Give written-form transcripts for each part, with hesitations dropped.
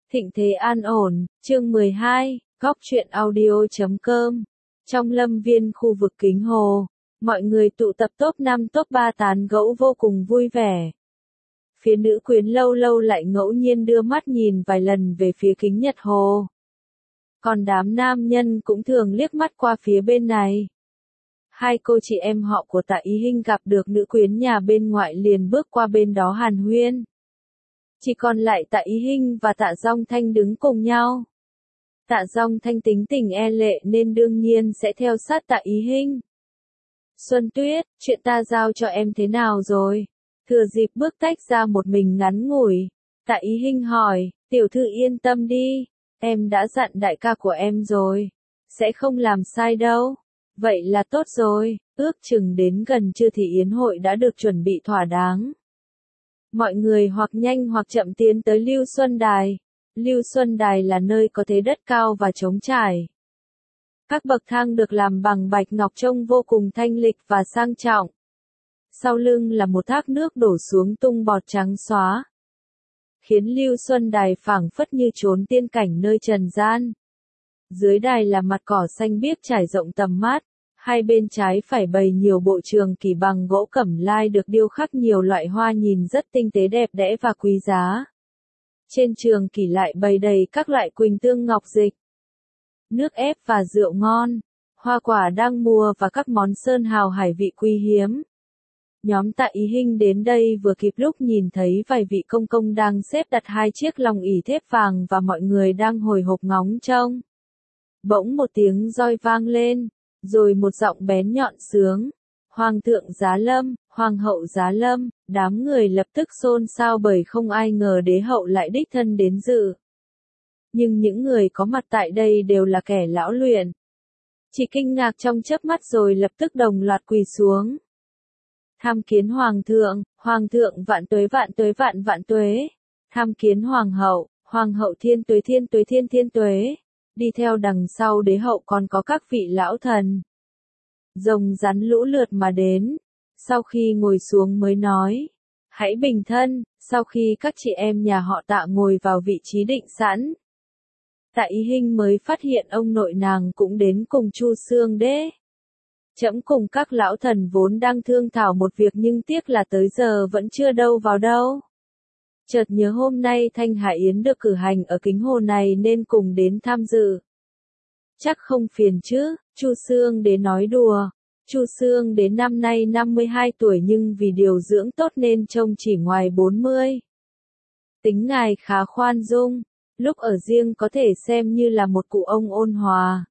Thịnh thế an ổn, chương 12, góc truyện audio.com. Trong lâm viên khu vực Kính Hồ, mọi người tụ tập top 5 top 3 tán gẫu vô cùng vui vẻ. Phía nữ quyến lâu lâu lại ngẫu nhiên đưa mắt nhìn vài lần về phía Kính Nhật Hồ. Còn đám nam nhân cũng thường liếc mắt qua phía bên này. Hai cô chị em họ của Tạ Ý Hinh gặp được nữ quyến nhà bên ngoại liền bước qua bên đó hàn huyên. Chỉ còn lại Tạ Ý Hinh và Tạ Dong Thanh đứng cùng nhau. Tạ Dong Thanh tính tình e lệ nên đương nhiên sẽ theo sát Tạ Ý Hinh. Xuân Tuyết, chuyện ta giao cho em thế nào rồi? Thừa dịp bước tách ra một mình ngắn ngủi. Tạ Ý Hinh hỏi, tiểu thư yên tâm đi, em đã dặn đại ca của em rồi. Sẽ không làm sai đâu. Vậy là tốt rồi, ước chừng đến gần trưa thì yến hội đã được chuẩn bị thỏa đáng. Mọi người hoặc nhanh hoặc chậm tiến tới Lưu Xuân Đài. Lưu Xuân Đài là nơi có thế đất cao và trống trải. Các bậc thang được làm bằng bạch ngọc trông vô cùng thanh lịch và sang trọng. Sau lưng là một thác nước đổ xuống tung bọt trắng xóa, khiến Lưu Xuân Đài phảng phất như chốn tiên cảnh nơi trần gian. Dưới đài là mặt cỏ xanh biếc trải rộng tầm mắt. Hai bên trái phải bày nhiều bộ trường kỷ bằng gỗ cẩm lai được điêu khắc nhiều loại hoa nhìn rất tinh tế đẹp đẽ và quý giá. Trên trường kỷ lại bày đầy các loại quỳnh tương ngọc dịch, nước ép và rượu ngon, hoa quả đang mùa và các món sơn hào hải vị quý hiếm. Nhóm Tạ Ý Hinh đến đây vừa kịp lúc nhìn thấy vài vị công công đang xếp đặt hai chiếc long ỷ thép vàng và mọi người đang hồi hộp ngóng trông. Bỗng một tiếng roi vang lên. Rồi một giọng bén nhọn sướng, Hoàng thượng giá lâm, Hoàng hậu giá lâm, đám người lập tức xôn xao bởi không ai ngờ đế hậu lại đích thân đến dự. Nhưng những người có mặt tại đây đều là kẻ lão luyện. Chỉ kinh ngạc trong chớp mắt rồi lập tức đồng loạt quỳ xuống. Tham kiến Hoàng thượng vạn tuế vạn tuế. Tham kiến Hoàng hậu thiên tuế thiên tuế. Đi theo đằng sau đế hậu còn có các vị lão thần. Rồng rắn lũ lượt mà đến. Sau khi ngồi xuống mới nói. Hãy bình thân, sau khi các chị em nhà họ Tạ ngồi vào vị trí định sẵn. Tạ Ý Hinh mới phát hiện ông nội nàng cũng đến cùng Chu Xương Đế. Trẫm cùng các lão thần vốn đang thương thảo một việc nhưng tiếc là tới giờ vẫn chưa đâu vào đâu. Chợt nhớ hôm nay Thanh Hải Yến được cử hành ở Kính Hồ này nên cùng đến tham dự. Chắc không phiền chứ, Chu Xương Đế nói đùa. Chu Xương Đế năm nay 52 tuổi nhưng vì điều dưỡng tốt nên trông chỉ ngoài 40. Tính ngài khá khoan dung, lúc ở riêng có thể xem như là một cụ ông ôn hòa.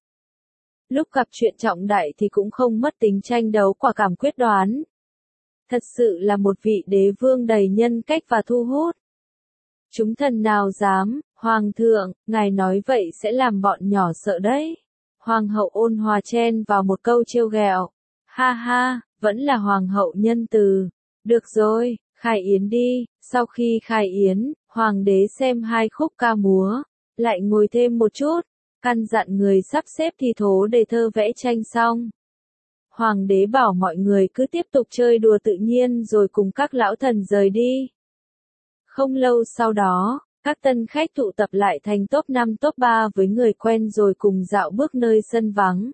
Lúc gặp chuyện trọng đại thì cũng không mất tính tranh đấu quả cảm quyết đoán. Thật sự là một vị đế vương đầy nhân cách và thu hút. Chúng thần nào dám, Hoàng thượng, ngài nói vậy sẽ làm bọn nhỏ sợ đấy. Hoàng hậu ôn hòa chen vào một câu trêu ghẹo. Ha ha, vẫn là Hoàng hậu nhân từ. Được rồi, khai yến đi. Sau khi khai yến, Hoàng đế xem hai khúc ca múa, lại ngồi thêm một chút, căn dặn người sắp xếp thi thố đề thơ vẽ tranh xong. Hoàng đế bảo mọi người cứ tiếp tục chơi đùa tự nhiên rồi cùng các lão thần rời đi. Không lâu sau đó, các tân khách tụ tập lại thành top 5 top 3 với người quen rồi cùng dạo bước nơi sân vắng.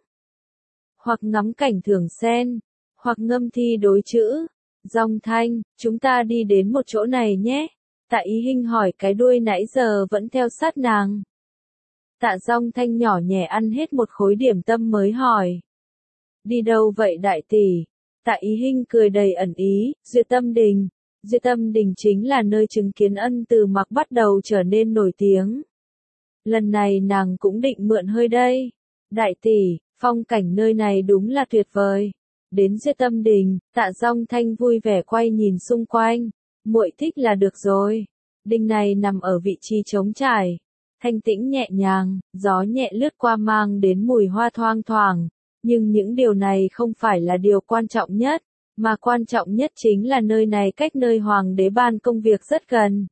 Hoặc ngắm cảnh thưởng sen, hoặc ngâm thi đối chữ. Dong Thanh, chúng ta đi đến một chỗ này nhé. Tạ Ý Hinh hỏi cái đuôi nãy giờ vẫn theo sát nàng. Tạ Dong Thanh nhỏ nhẹ ăn hết một khối điểm tâm mới hỏi. Đi đâu vậy đại tỷ? Tạ Ý Hinh cười đầy ẩn ý, Duyệt Tâm Đình. Duyệt Tâm Đình chính là nơi chứng kiến Ân Từ Mặc bắt đầu trở nên nổi tiếng. Lần này nàng cũng định mượn hơi đây. Đại tỷ, phong cảnh nơi này đúng là tuyệt vời. Đến Duyệt Tâm Đình, Tạ Dong Thanh vui vẻ quay nhìn xung quanh. Muội thích là được rồi. Đình này nằm ở vị trí trống trải, thanh tĩnh nhẹ nhàng, gió nhẹ lướt qua mang đến mùi hoa thoang thoảng. Nhưng những điều này không phải là điều quan trọng nhất. Mà quan trọng nhất chính là nơi này cách nơi Hoàng đế ban công việc rất gần.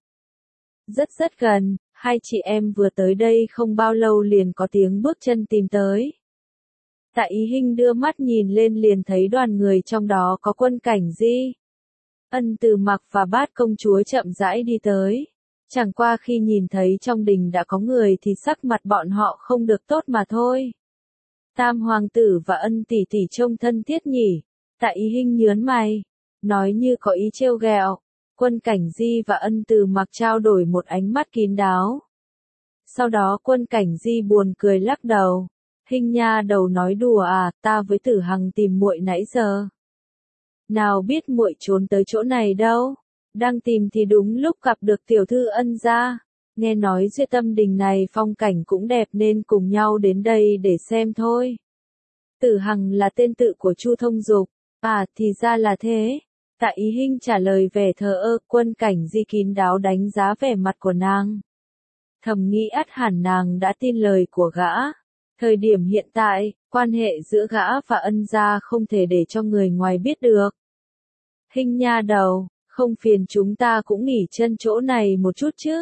Rất gần, hai chị em vừa tới đây không bao lâu liền có tiếng bước chân tìm tới. Tạ Ý Hinh đưa mắt nhìn lên liền thấy đoàn người trong đó có Quân Cảnh Di, Ân Từ Mặc và Bát công chúa chậm rãi đi tới. Chẳng qua khi nhìn thấy trong đình đã có người thì sắc mặt bọn họ không được tốt mà thôi. Tam hoàng tử và Ân tỷ tỷ trông thân thiết nhỉ? Tạ Ý Hinh nhớn mày, nói như có ý trêu ghẹo. Quân Cảnh Di và Ân Từ Mặc trao đổi một ánh mắt kín đáo. Sau đó Quân Cảnh Di buồn cười lắc đầu. Hinh nha đầu nói đùa à, ta với Tử Hằng tìm muội nãy giờ. Nào biết muội trốn tới chỗ này đâu. Đang tìm thì đúng lúc gặp được tiểu thư Ân gia. Nghe nói Duy Tâm Đình này phong cảnh cũng đẹp nên cùng nhau đến đây để xem thôi. Tử Hằng là tên tự của Chu Thông Dục. À thì ra là thế. Tạ Ý Hinh trả lời vẻ thờ ơ. Quân Cảnh Di kín đáo đánh giá vẻ mặt của nàng. Thầm nghĩ ắt hẳn nàng đã tin lời của gã. Thời điểm hiện tại, quan hệ giữa gã và Ân gia không thể để cho người ngoài biết được. Hinh nha đầu, không phiền chúng ta cũng nghỉ chân chỗ này một chút chứ.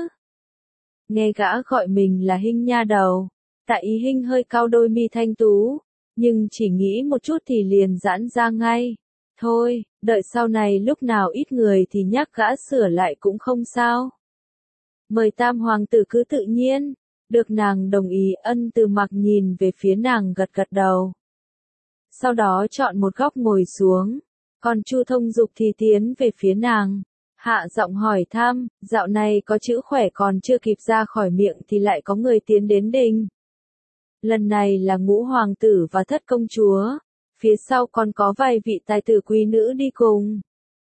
Nghe gã gọi mình là Hinh nha đầu, Tạ Ý Hinh hơi cau đôi mi thanh tú, nhưng chỉ nghĩ một chút thì liền giãn ra ngay. Thôi, đợi sau này lúc nào ít người thì nhắc gã sửa lại cũng không sao. Mời Tam hoàng tử cứ tự nhiên. Được nàng đồng ý. Ân Từ Mặc nhìn về phía nàng gật gật đầu. Sau đó chọn một góc ngồi xuống. Còn Chu Thông Dục thì tiến về phía nàng. Hạ giọng hỏi thăm, dạo này có chữ khỏe còn chưa kịp ra khỏi miệng thì lại có người tiến đến đình. Lần này là Ngũ hoàng tử và Thất công chúa. Phía sau còn có vài vị tài tử quý nữ đi cùng.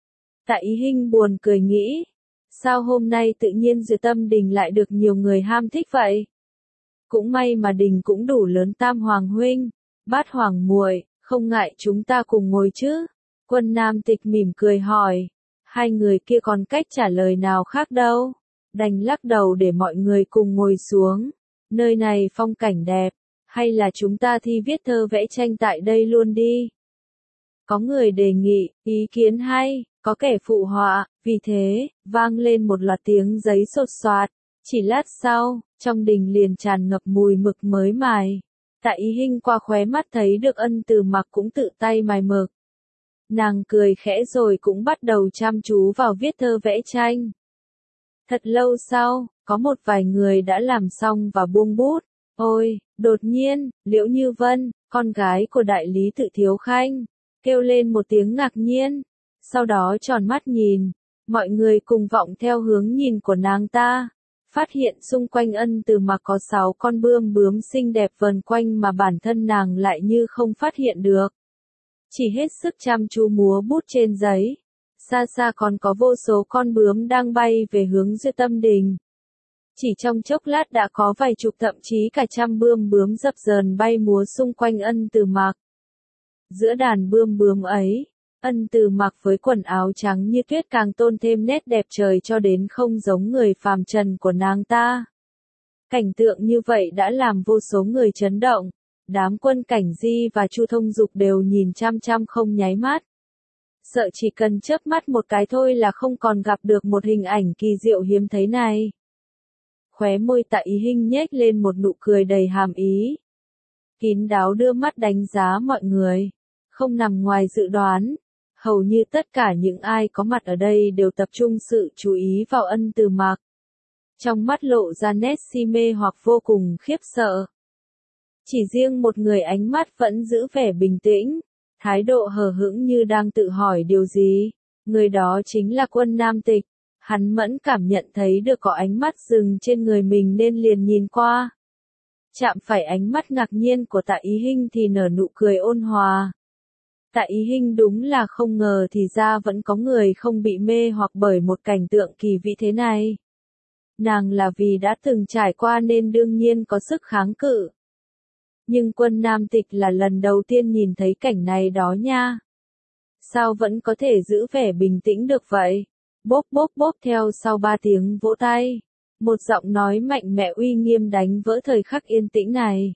Tạ Ý Hinh buồn cười nghĩ. Sao hôm nay tự nhiên Duy Tâm Đình lại được nhiều người ham thích vậy? Cũng may mà đình cũng đủ lớn. Tam hoàng huynh, Bát hoàng muội, không ngại chúng ta cùng ngồi chứ? Quân Nam Tịch mỉm cười hỏi. Hai người kia còn cách trả lời nào khác đâu. Đành lắc đầu để mọi người cùng ngồi xuống. Nơi này phong cảnh đẹp. Hay là chúng ta thi viết thơ vẽ tranh tại đây luôn đi? Có người đề nghị, ý kiến hay. Có kẻ phụ họa, vì thế, vang lên một loạt tiếng giấy sột soạt. Chỉ lát sau, trong đình liền tràn ngập mùi mực mới mài. Tạ Ý Hinh qua khóe mắt thấy được Ân Từ Mặc cũng tự tay mài mực. Nàng cười khẽ rồi cũng bắt đầu chăm chú vào viết thơ vẽ tranh. Thật lâu sau, có một vài người đã làm xong và buông bút. Ôi, đột nhiên, Liễu Như Vân, con gái của đại lý tự Thiếu Khanh, kêu lên một tiếng ngạc nhiên. Sau đó tròn mắt nhìn, mọi người cùng vọng theo hướng nhìn của nàng ta, phát hiện xung quanh Ân Từ Mặc có 6 con bươm bướm xinh đẹp vờn quanh mà bản thân nàng lại như không phát hiện được. Chỉ hết sức chăm chú múa bút trên giấy, xa xa còn có vô số con bướm đang bay về hướng Duy Tâm Đình. Chỉ trong chốc lát đã có vài chục thậm chí cả trăm bươm bướm dập dờn bay múa xung quanh Ân Từ Mặc. Giữa đàn bươm bướm ấy, Ân Từ Mặc với quần áo trắng như tuyết càng tôn thêm nét đẹp trời cho đến không giống người phàm trần của nàng ta. Cảnh tượng như vậy đã làm vô số người chấn động. Đám Quân Cảnh Di và Chu Thông Dục đều nhìn chăm chăm không nháy mắt. Sợ chỉ cần chớp mắt một cái thôi là không còn gặp được một hình ảnh kỳ diệu hiếm thấy này. Khóe môi Tạ Ý Hinh nhếch lên một nụ cười đầy hàm ý. Kín đáo đưa mắt đánh giá mọi người. Không nằm ngoài dự đoán. Hầu như tất cả những ai có mặt ở đây đều tập trung sự chú ý vào Ân Từ Mặc. Trong mắt lộ ra nét si mê hoặc vô cùng khiếp sợ. Chỉ riêng một người ánh mắt vẫn giữ vẻ bình tĩnh, thái độ hờ hững như đang tự hỏi điều gì. Người đó chính là Quân Nam Tịch. Hắn mẫn cảm nhận thấy được có ánh mắt dừng trên người mình nên liền nhìn qua. Chạm phải ánh mắt ngạc nhiên của Tạ Ý Hinh thì nở nụ cười ôn hòa. Tạ Ý Hinh đúng là không ngờ thì ra vẫn có người không bị mê hoặc bởi một cảnh tượng kỳ vĩ thế này. Nàng là vì đã từng trải qua nên đương nhiên có sức kháng cự. Nhưng Quân Nam Tịch là lần đầu tiên nhìn thấy cảnh này đó nha. Sao vẫn có thể giữ vẻ bình tĩnh được vậy? Bốp bốp bốp theo sau 3 tiếng vỗ tay. Một giọng nói mạnh mẽ uy nghiêm đánh vỡ thời khắc yên tĩnh này.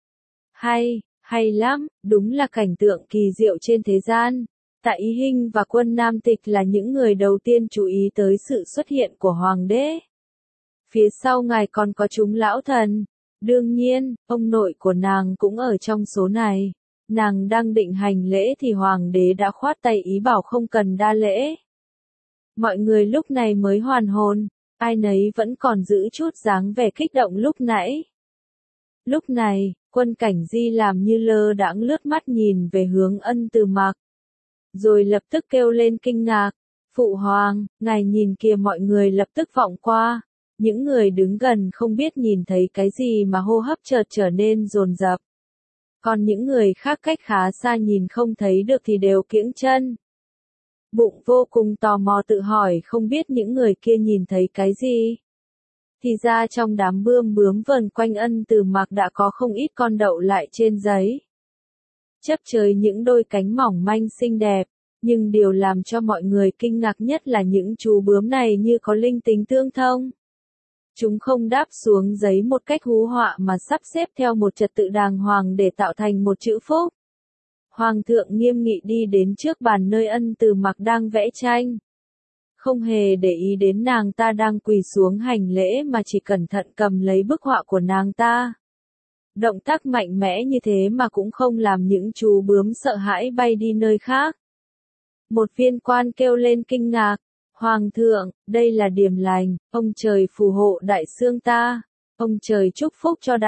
Hay lắm, đúng là cảnh tượng kỳ diệu trên thế gian. Tạ Ý Hinh và Quân Nam Tịch là những người đầu tiên chú ý tới sự xuất hiện của Hoàng đế. Phía sau ngài còn có chúng lão thần. Đương nhiên, ông nội của nàng cũng ở trong số này. Nàng đang định hành lễ thì Hoàng đế đã khoát tay ý bảo không cần đa lễ. Mọi người lúc này mới hoàn hồn. ai nấy vẫn còn giữ chút dáng vẻ kích động lúc nãy. Lúc này, Quân Cảnh Di làm như lơ đãng lướt mắt nhìn về hướng Ân Từ Mặc. Rồi lập tức kêu lên kinh ngạc, Phụ Hoàng, ngài nhìn kìa. Mọi người lập tức vọng qua. Những người đứng gần không biết nhìn thấy cái gì mà hô hấp chợt trở nên dồn dập. Còn những người khác cách khá xa nhìn không thấy được thì đều kiễng chân. Bụng vô cùng tò mò tự hỏi không biết những người kia nhìn thấy cái gì. Thì ra trong đám bươm bướm vờn quanh Ân Từ Mặc đã có không ít con đậu lại trên giấy. Chấp chới những đôi cánh mỏng manh xinh đẹp, nhưng điều làm cho mọi người kinh ngạc nhất là những chú bướm này như có linh tính tương thông. Chúng không đáp xuống giấy một cách hú họa mà sắp xếp theo một trật tự đàng hoàng để tạo thành một chữ phúc. Hoàng thượng nghiêm nghị đi đến trước bàn nơi Ân Từ Mặc đang vẽ tranh. Không hề để ý đến nàng ta đang quỳ xuống hành lễ mà chỉ cẩn thận cầm lấy bức họa của nàng ta. Động tác mạnh mẽ như thế mà cũng không làm những chú bướm sợ hãi bay đi nơi khác. Một viên quan kêu lên kinh ngạc, Hoàng thượng, đây là điềm lành, ông trời phù hộ đại xương ta, ông trời chúc phúc cho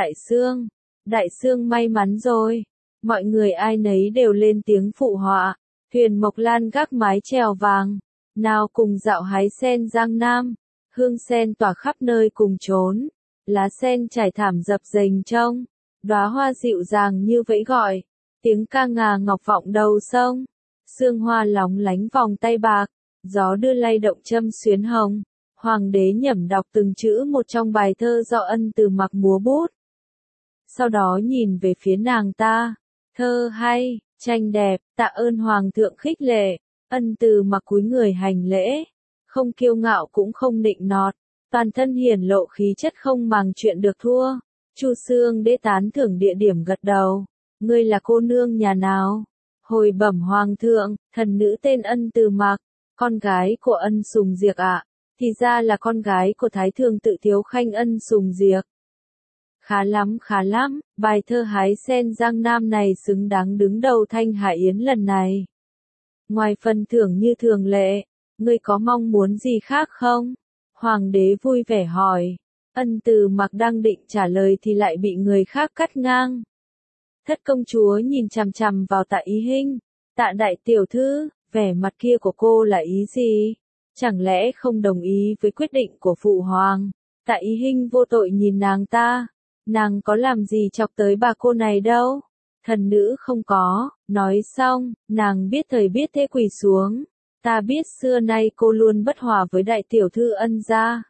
đại xương may mắn rồi. Mọi người ai nấy đều lên tiếng phụ họa, thuyền Mộc Lan gác mái chèo vàng, nào cùng dạo hái sen Giang Nam, hương sen tỏa khắp nơi cùng chốn, lá sen trải thảm dập dềnh trông, đóa hoa dịu dàng như vẫy gọi, tiếng ca ngà ngọc vọng đầu sông, sương hoa lóng lánh vòng tay bạc, gió đưa lay động châm xuyến hồng. Hoàng đế nhẩm đọc từng chữ một trong bài thơ do Ân Từ Mặc múa bút. Sau đó nhìn về phía nàng ta, thơ hay, tranh đẹp, tạ ơn Hoàng thượng khích lệ. Ân Từ Mặc cúi người hành lễ, không kiêu ngạo cũng không nịnh nọt, toàn thân hiển lộ khí chất không màng chuyện được thua. Chu Xương Đế tán thưởng địa điểm gật đầu, ngươi là cô nương nhà nào? Hồi bẩm Hoàng thượng, thần nữ tên Ân Từ Mặc, con gái của Ân Sùng Diệc ạ. Thì ra là con gái của Thái Thường Tự Thiếu Khanh Ân Sùng Diệc. Khá lắm, bài thơ hái sen Giang Nam này xứng đáng đứng đầu Thanh Hải Yến lần này. Ngoài phần thưởng như thường lệ, ngươi có mong muốn gì khác không? Hoàng đế vui vẻ hỏi. Ân Từ Mặc đang định trả lời thì lại bị người khác cắt ngang. Thất công chúa nhìn chằm chằm vào Tạ Ý Hinh. Tạ đại tiểu thư, vẻ mặt kia của cô là ý gì? Chẳng lẽ không đồng ý với quyết định của phụ hoàng? Tạ Ý Hinh vô tội nhìn nàng ta. Nàng có làm gì chọc tới bà cô này đâu? Thần nữ không có. Nói xong, nàng biết thời biết thế quỳ xuống. Ta biết xưa nay cô luôn bất hòa với đại tiểu thư Ân gia.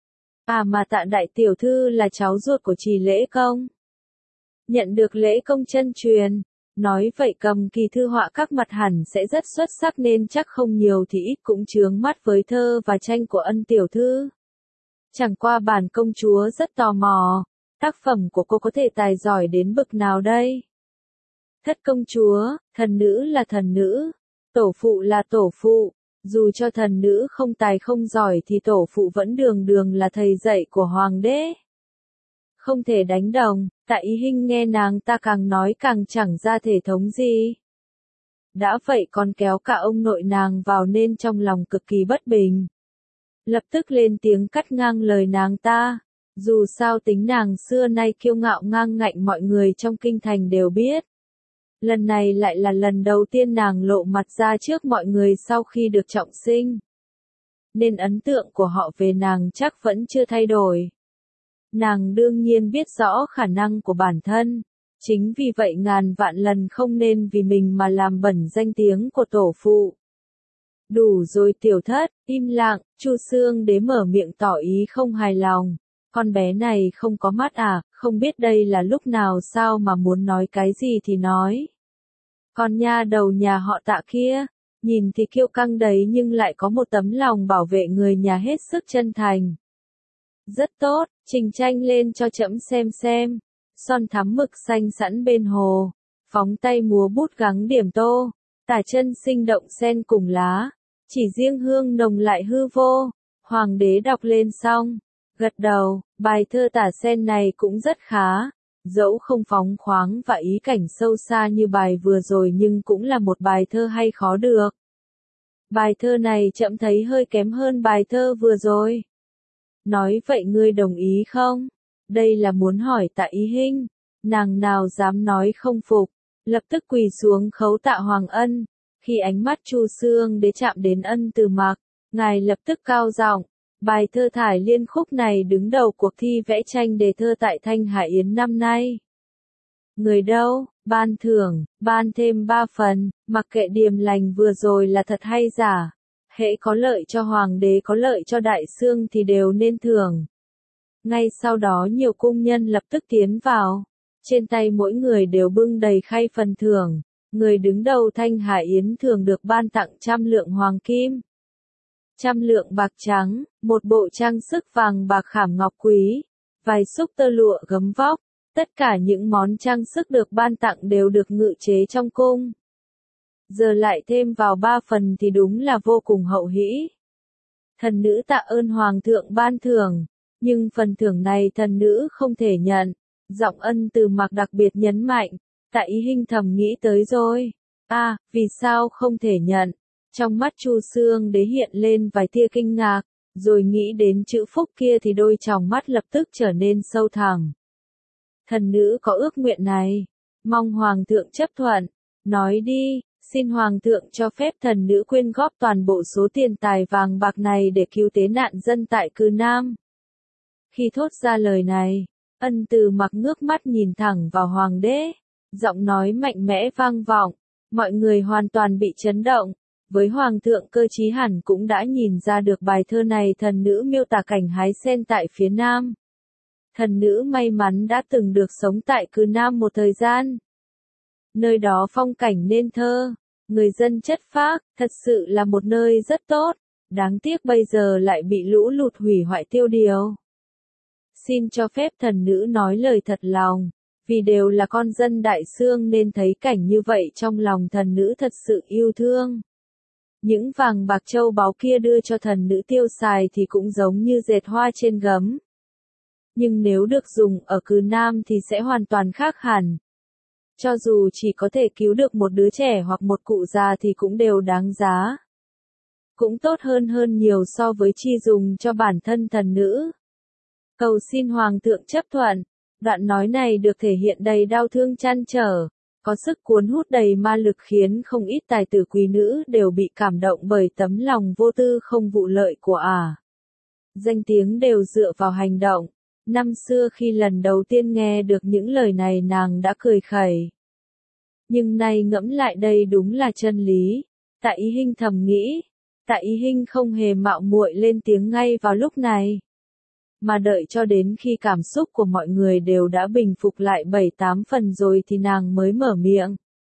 À mà Tạ đại tiểu thư là cháu ruột của Trì Lễ Công. Nhận được lễ công chân truyền. Nói vậy cầm kỳ thư họa các mặt hẳn sẽ rất xuất sắc nên chắc không nhiều thì ít cũng chướng mắt với thơ và tranh của Ân tiểu thư. Chẳng qua bản công chúa rất tò mò, tác phẩm của cô có thể tài giỏi đến bậc nào đây? Thất công chúa, thần nữ là thần nữ, tổ phụ là tổ phụ, dù cho thần nữ không tài không giỏi thì tổ phụ vẫn đường đường là thầy dạy của hoàng đế. Không thể đánh đồng. Tạ Ý Hinh nghe nàng ta càng nói càng chẳng ra thể thống gì. Đã vậy còn kéo cả ông nội nàng vào nên trong lòng cực kỳ bất bình. Lập tức lên tiếng cắt ngang lời nàng ta. Dù sao tính nàng xưa nay kiêu ngạo ngang ngạnh mọi người trong kinh thành đều biết. Lần này lại là lần đầu tiên nàng lộ mặt ra trước mọi người sau khi được trọng sinh. Nên ấn tượng của họ về nàng chắc vẫn chưa thay đổi. Nàng đương nhiên biết rõ khả năng của bản thân, chính vì vậy ngàn vạn lần không nên vì mình mà làm bẩn danh tiếng của tổ phụ. Đủ rồi tiểu thất, im lặng, Chu Xương Đế mở miệng tỏ ý không hài lòng. Con bé này không có mắt à, không biết đây là lúc nào sao mà muốn nói cái gì thì nói. Con nha đầu nhà họ Tạ kia, nhìn thì kiêu căng đấy nhưng lại có một tấm lòng bảo vệ người nhà hết sức chân thành. Rất tốt, trình tranh lên cho trẫm xem. Son thắm mực xanh sẵn bên hồ, phóng tay múa bút gắng điểm tô, tả chân sinh động sen cùng lá, chỉ riêng hương nồng lại hư vô. Hoàng đế đọc lên xong, gật đầu, bài thơ tả sen này cũng rất khá, dẫu không phóng khoáng và ý cảnh sâu xa như bài vừa rồi nhưng cũng là một bài thơ hay khó được. Bài thơ này trẫm thấy hơi kém hơn bài thơ vừa rồi. nói vậy ngươi đồng ý không? Đây là muốn hỏi Tạ Ý Hinh, nàng nào dám nói không phục, lập tức quỳ xuống khấu tạ Hoàng Ân. Khi ánh mắt Chu Xương Đế chạm đến Ân Từ Mặc, ngài lập tức cao giọng, bài thơ thải liên khúc này đứng đầu cuộc thi vẽ tranh đề thơ tại Thanh Hải Yến năm nay. Người đâu, ban thưởng, ban thêm 3 phần, mặc kệ Điềm Lành vừa rồi là thật hay giả. Hễ có lợi cho Hoàng đế có lợi cho Đại Xương thì đều nên thưởng. Ngay sau đó nhiều cung nhân lập tức tiến vào. Trên tay mỗi người đều bưng đầy khay phần thưởng. Người đứng đầu Thanh Hải Yến thường được ban tặng 100 lượng hoàng kim, 100 lượng bạc trắng, một bộ trang sức vàng bạc khảm ngọc quý, vài xúc tơ lụa gấm vóc. Tất cả những món trang sức được ban tặng đều được ngự chế trong cung. Giờ lại thêm vào 3 phần thì đúng là vô cùng hậu hĩ. Thần nữ tạ ơn Hoàng thượng ban thưởng, nhưng phần thưởng này thần nữ không thể nhận. Giọng Ân Từ Mặc đặc biệt nhấn mạnh, Tạ Ý Hinh thầm nghĩ tới rồi. Vì sao không thể nhận? Trong mắt Chu Xương Đế hiện lên vài tia kinh ngạc, rồi nghĩ đến chữ phúc kia thì đôi tròng mắt lập tức trở nên sâu thẳm. Thần nữ có ước nguyện này, mong Hoàng thượng chấp thuận, nói đi, xin Hoàng thượng cho phép thần nữ quyên góp toàn bộ số tiền tài vàng bạc này để cứu tế nạn dân tại Cư Nam. Khi thốt ra lời này, Ân Từ Mặc ngước mắt nhìn thẳng vào Hoàng đế, giọng nói mạnh mẽ vang vọng, mọi người hoàn toàn bị chấn động. Với Hoàng thượng cơ trí hẳn cũng đã nhìn ra được bài thơ này thần nữ miêu tả cảnh hái sen tại phía Nam. Thần nữ may mắn đã từng được sống tại Cư Nam một thời gian. Nơi đó phong cảnh nên thơ, người dân chất phác, thật sự là một nơi rất tốt, đáng tiếc bây giờ lại bị lũ lụt hủy hoại tiêu điều. Xin cho phép thần nữ nói lời thật lòng, vì đều là con dân Đại Xương nên thấy cảnh như vậy trong lòng thần nữ thật sự yêu thương. Những vàng bạc châu báu kia đưa cho thần nữ tiêu xài thì cũng giống như dệt hoa trên gấm. Nhưng nếu được dùng ở Cư Nam thì sẽ hoàn toàn khác hẳn. Cho dù chỉ có thể cứu được một đứa trẻ hoặc một cụ già thì cũng đều đáng giá. Cũng tốt hơn nhiều so với chi dùng cho bản thân thần nữ. Cầu xin Hoàng thượng chấp thuận. Đoạn nói này được thể hiện đầy đau thương trăn trở, có sức cuốn hút đầy ma lực khiến không ít tài tử quý nữ đều bị cảm động bởi tấm lòng vô tư không vụ lợi của ả. Danh tiếng đều dựa vào hành động. Năm xưa khi lần đầu tiên nghe được những lời này nàng đã cười khẩy. Nhưng nay ngẫm lại đây đúng là chân lý. Tạ Ý Hinh thầm nghĩ. Tạ Ý Hinh không hề mạo muội lên tiếng ngay vào lúc này. Mà đợi cho đến khi cảm xúc của mọi người đều đã bình phục lại 7-8 phần rồi thì nàng mới mở miệng.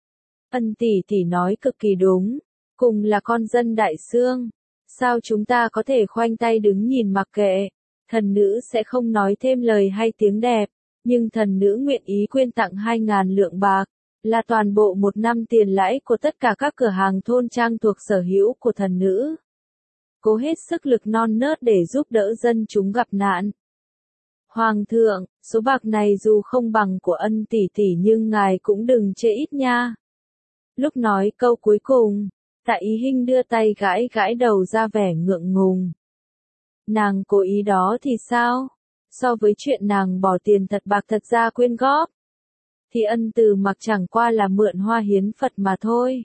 Ân tỷ tỷ nói cực kỳ đúng. Cùng là con dân Đại Xương. Sao chúng ta có thể khoanh tay đứng nhìn mặc kệ? Thần nữ sẽ không nói thêm lời hay tiếng đẹp, nhưng thần nữ nguyện ý quyên tặng 2.000 lượng bạc, là toàn bộ 1 năm tiền lãi của tất cả các cửa hàng thôn trang thuộc sở hữu của thần nữ. Cố hết sức lực non nớt để giúp đỡ dân chúng gặp nạn. Hoàng thượng, số bạc này dù không bằng của Ân tỷ tỷ nhưng ngài cũng đừng chê ít nha. Lúc nói câu cuối cùng, Tạ Ý Hinh đưa tay gãi gãi đầu ra vẻ ngượng ngùng. Nàng cố ý đó thì sao? So với chuyện nàng bỏ tiền thật bạc thật ra quyên góp, thì Ân Từ Mặc chẳng qua là mượn hoa hiến Phật mà thôi.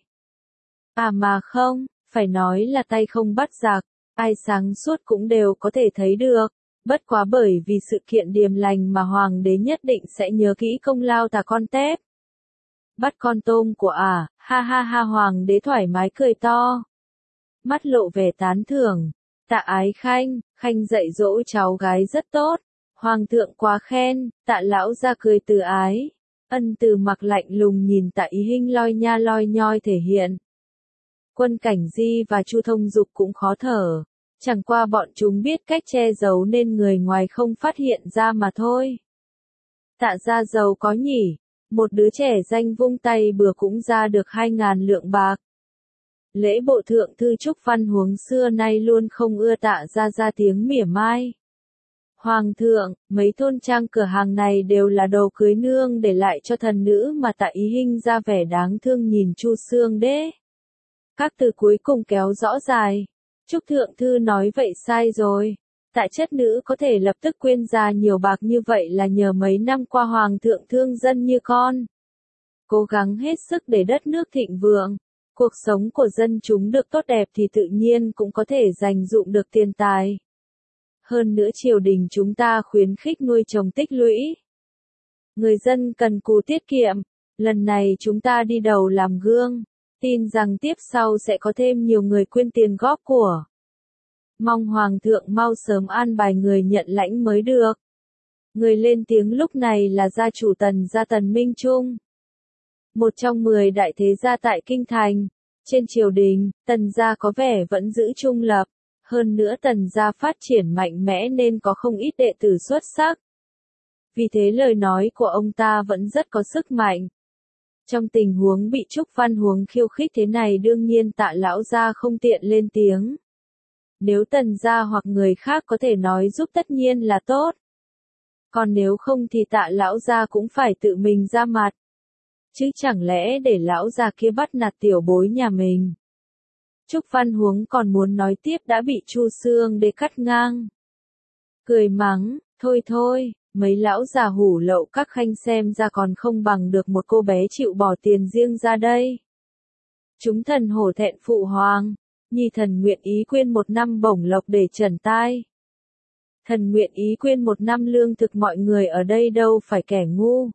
Mà không, phải nói là tay không bắt giặc, ai sáng suốt cũng đều có thể thấy được. Bất quá bởi vì sự kiện Điềm Lành mà Hoàng đế nhất định sẽ nhớ kỹ công lao Tà con tép. Bắt con tôm của ha ha ha, Hoàng đế thoải mái cười to. Mắt lộ vẻ tán thưởng. Tạ Ái Khanh, Khanh dạy dỗ cháu gái rất tốt. Hoàng thượng quá khen, Tạ lão ra cười từ ái. Ân Từ Mặc lạnh lùng nhìn Tạ Ý Hinh loi nha loi nhoi thể hiện. Quân Cảnh Di và Chu Thông Dục cũng khó thở. Chẳng qua bọn chúng biết cách che giấu nên người ngoài không phát hiện ra mà thôi. Tạ gia giàu có nhỉ, một đứa trẻ danh vung tay bừa cũng ra được 2.000 lượng bạc. Lễ bộ thượng thư Trúc Văn Huống xưa nay luôn không ưa Tạ gia ra tiếng mỉa mai. Hoàng thượng, mấy thôn trang cửa hàng này đều là đồ cưới nương để lại cho thần nữ mà Tạ Ý Hinh ra vẻ đáng thương nhìn Chu Xương Đế. Các từ cuối cùng kéo rõ dài. Trúc thượng thư nói vậy sai rồi. Tại chất nữ có thể lập tức quyên ra nhiều bạc như vậy là nhờ mấy năm qua hoàng thượng thương dân như con. Cố gắng hết sức để đất nước thịnh vượng, cuộc sống của dân chúng được tốt đẹp thì tự nhiên cũng có thể dành dụm được tiền tài. Hơn nữa triều đình chúng ta khuyến khích nuôi trồng tích lũy. Người dân cần cù tiết kiệm, lần này chúng ta đi đầu làm gương, tin rằng tiếp sau sẽ có thêm nhiều người quyên tiền góp của. Mong Hoàng thượng mau sớm an bài người nhận lãnh mới được. Người lên tiếng lúc này là gia chủ Tần gia Tần Minh Trung. Một trong 10 đại thế gia tại Kinh Thành. Trên triều đình, Tần gia có vẻ vẫn giữ trung lập. Hơn nữa Tần gia phát triển mạnh mẽ nên có không ít đệ tử xuất sắc. Vì thế lời nói của ông ta vẫn rất có sức mạnh. Trong tình huống bị Trúc Văn Huống khiêu khích thế này đương nhiên Tạ lão gia không tiện lên tiếng. Nếu Tần gia hoặc người khác có thể nói giúp tất nhiên là tốt. Còn nếu không thì Tạ lão gia cũng phải tự mình ra mặt. Chứ chẳng lẽ để lão già kia bắt nạt tiểu bối nhà mình. Trúc Văn Huống còn muốn nói tiếp đã bị Chu Xương Đế cắt ngang. Cười mắng, thôi thôi, mấy lão già hủ lậu các khanh xem ra còn không bằng được một cô bé chịu bỏ tiền riêng ra đây. Chúng thần hổ thẹn phụ hoàng, nhi thần nguyện ý quyên 1 năm bổng lộc để trần tai. Thần nguyện ý quyên 1 năm lương thực, mọi người ở đây đâu phải kẻ ngu.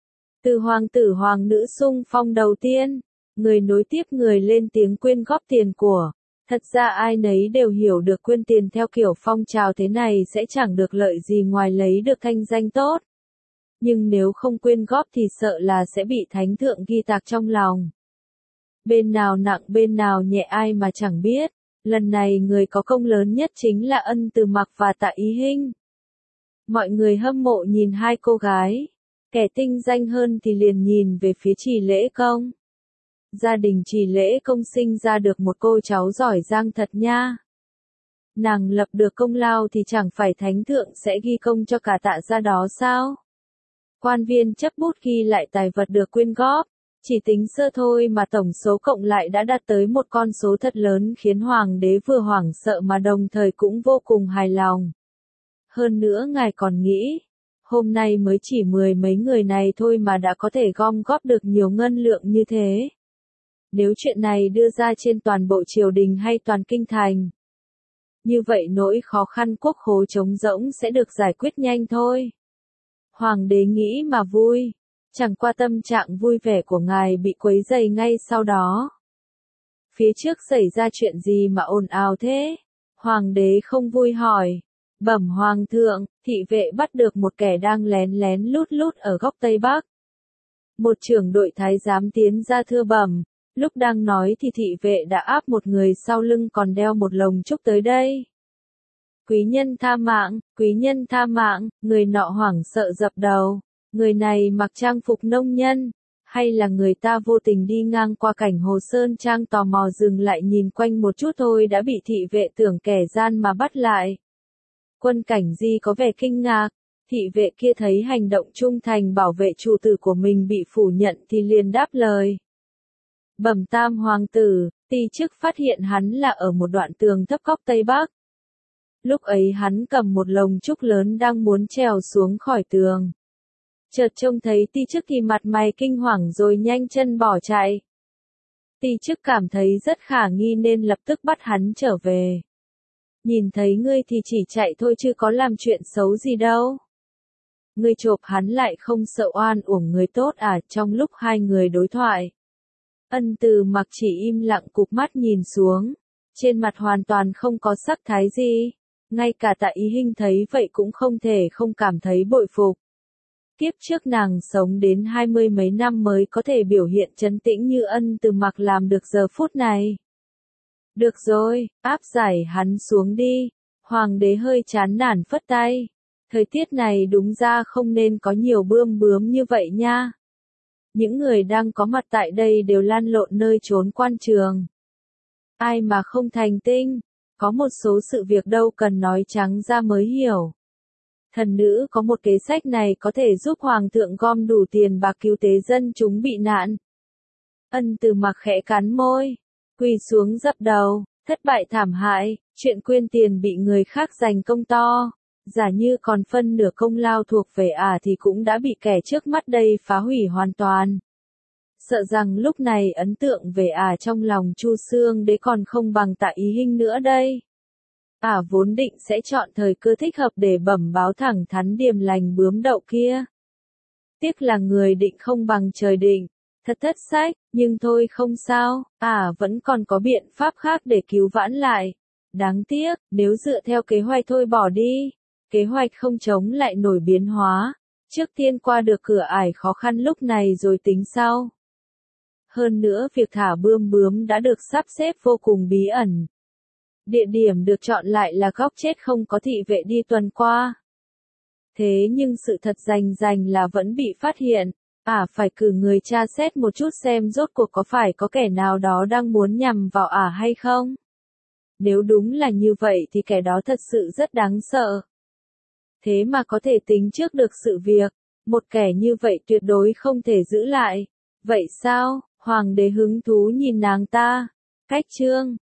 Từ hoàng tử hoàng nữ xung phong đầu tiên, người nối tiếp người lên tiếng quyên góp tiền của. Thật ra ai nấy đều hiểu được quyên tiền theo kiểu phong trào thế này sẽ chẳng được lợi gì ngoài lấy được thanh danh tốt. Nhưng nếu không quyên góp thì sợ là sẽ bị thánh thượng ghi tạc trong lòng. Bên nào nặng bên nào nhẹ ai mà chẳng biết. Lần này người có công lớn nhất chính là Ân Từ Mặc và Tạ Ý Hinh. Mọi người hâm mộ nhìn hai cô gái. Kẻ tinh danh hơn thì liền nhìn về phía Trì Lễ Công. Gia đình Trì Lễ Công sinh ra được một cô cháu giỏi giang thật nha. Nàng lập được công lao thì chẳng phải thánh thượng sẽ ghi công cho cả Tạ gia đó sao? Quan viên chấp bút ghi lại tài vật được quyên góp, chỉ tính sơ thôi mà tổng số cộng lại đã đạt tới một con số thật lớn khiến hoàng đế vừa hoảng sợ mà đồng thời cũng vô cùng hài lòng. Hơn nữa ngài còn nghĩ, hôm nay mới chỉ 10 mấy người này thôi mà đã có thể gom góp được nhiều ngân lượng như thế. Nếu chuyện này đưa ra trên toàn bộ triều đình hay toàn kinh thành, như vậy nỗi khó khăn quốc khố trống rỗng sẽ được giải quyết nhanh thôi. Hoàng đế nghĩ mà vui, chẳng qua tâm trạng vui vẻ của ngài bị quấy rầy ngay sau đó. Phía trước xảy ra chuyện gì mà ồn ào thế? Hoàng đế không vui hỏi. Bẩm hoàng thượng, thị vệ bắt được một kẻ đang lén lén lút lút ở góc Tây Bắc. Một trưởng đội thái giám tiến ra thưa bẩm, lúc đang nói thì thị vệ đã áp một người sau lưng còn đeo một lồng trúc tới đây. Quý nhân tha mạng, người nọ hoảng sợ dập đầu. Người này mặc trang phục nông nhân, hay là người ta vô tình đi ngang qua cảnh Hồ Sơn Trang tò mò dừng lại nhìn quanh một chút thôi đã bị thị vệ tưởng kẻ gian mà bắt lại. Quân Cảnh Di có vẻ kinh ngạc, thị vệ kia thấy hành động trung thành bảo vệ chủ tử của mình bị phủ nhận thì liền đáp lời. Bẩm tam hoàng tử, ti chức phát hiện hắn là ở một đoạn tường thấp góc Tây Bắc. Lúc ấy hắn cầm một lồng trúc lớn đang muốn trèo xuống khỏi tường. Chợt trông thấy ti chức thì mặt mày kinh hoàng rồi nhanh chân bỏ chạy. Ti chức cảm thấy rất khả nghi nên lập tức bắt hắn trở về. Nhìn thấy ngươi thì chỉ chạy thôi chứ có làm chuyện xấu gì đâu. Ngươi chộp hắn lại không sợ oan uổng người tốt à? Trong lúc hai người đối thoại, Ân Từ Mặc chỉ im lặng cụp mắt nhìn xuống, trên mặt hoàn toàn không có sắc thái gì. Ngay cả Tạ Ý Hinh thấy vậy cũng không thể không cảm thấy bội phục. Kiếp trước nàng sống đến 20 mấy năm mới có thể biểu hiện trấn tĩnh như Ân Từ Mặc làm được giờ phút này. Được rồi, áp giải hắn xuống đi. Hoàng đế hơi chán nản phất tay. Thời tiết này đúng ra không nên có nhiều bươm bướm như vậy nha. Những người đang có mặt tại đây đều lăn lộn nơi trốn quan trường. Ai mà không thành tinh, có một số sự việc đâu cần nói trắng ra mới hiểu. Thần nữ có một kế sách này có thể giúp hoàng thượng gom đủ tiền bạc cứu tế dân chúng bị nạn. Ân Từ Mặc khẽ cắn môi, quỳ xuống dập đầu, thất bại thảm hại, Chuyện quyên tiền bị người khác giành công to, giả như còn phân nửa công lao thuộc về thì cũng đã bị kẻ trước mắt đây phá hủy hoàn toàn. Sợ rằng lúc này ấn tượng về trong lòng Chu Xương Đế còn không bằng Tạ Ý Hinh nữa đây. Vốn định sẽ chọn thời cơ thích hợp để bẩm báo thẳng thắn điềm lành bướm đậu kia. Tiếc là người định không bằng trời định, thật thất sách, nhưng thôi không sao, vẫn còn có biện pháp khác để cứu vãn lại. Đáng tiếc, nếu dựa theo kế hoạch thôi bỏ đi, kế hoạch không chống lại nổi biến hóa, trước tiên qua được cửa ải khó khăn lúc này rồi tính sau. Hơn nữa việc thả bươm bướm đã được sắp xếp vô cùng bí ẩn. Địa điểm được chọn lại là góc chết không có thị vệ đi tuần qua. Thế nhưng sự thật rành là vẫn bị phát hiện, phải cử người tra xét một chút xem rốt cuộc có phải có kẻ nào đó đang muốn nhằm vào hay không. Nếu đúng là như vậy thì kẻ đó thật sự rất đáng sợ. Thế mà có thể tính trước được sự việc, một kẻ như vậy tuyệt đối không thể giữ lại. Vậy sao? Hoàng đế hứng thú nhìn nàng ta. Cách chương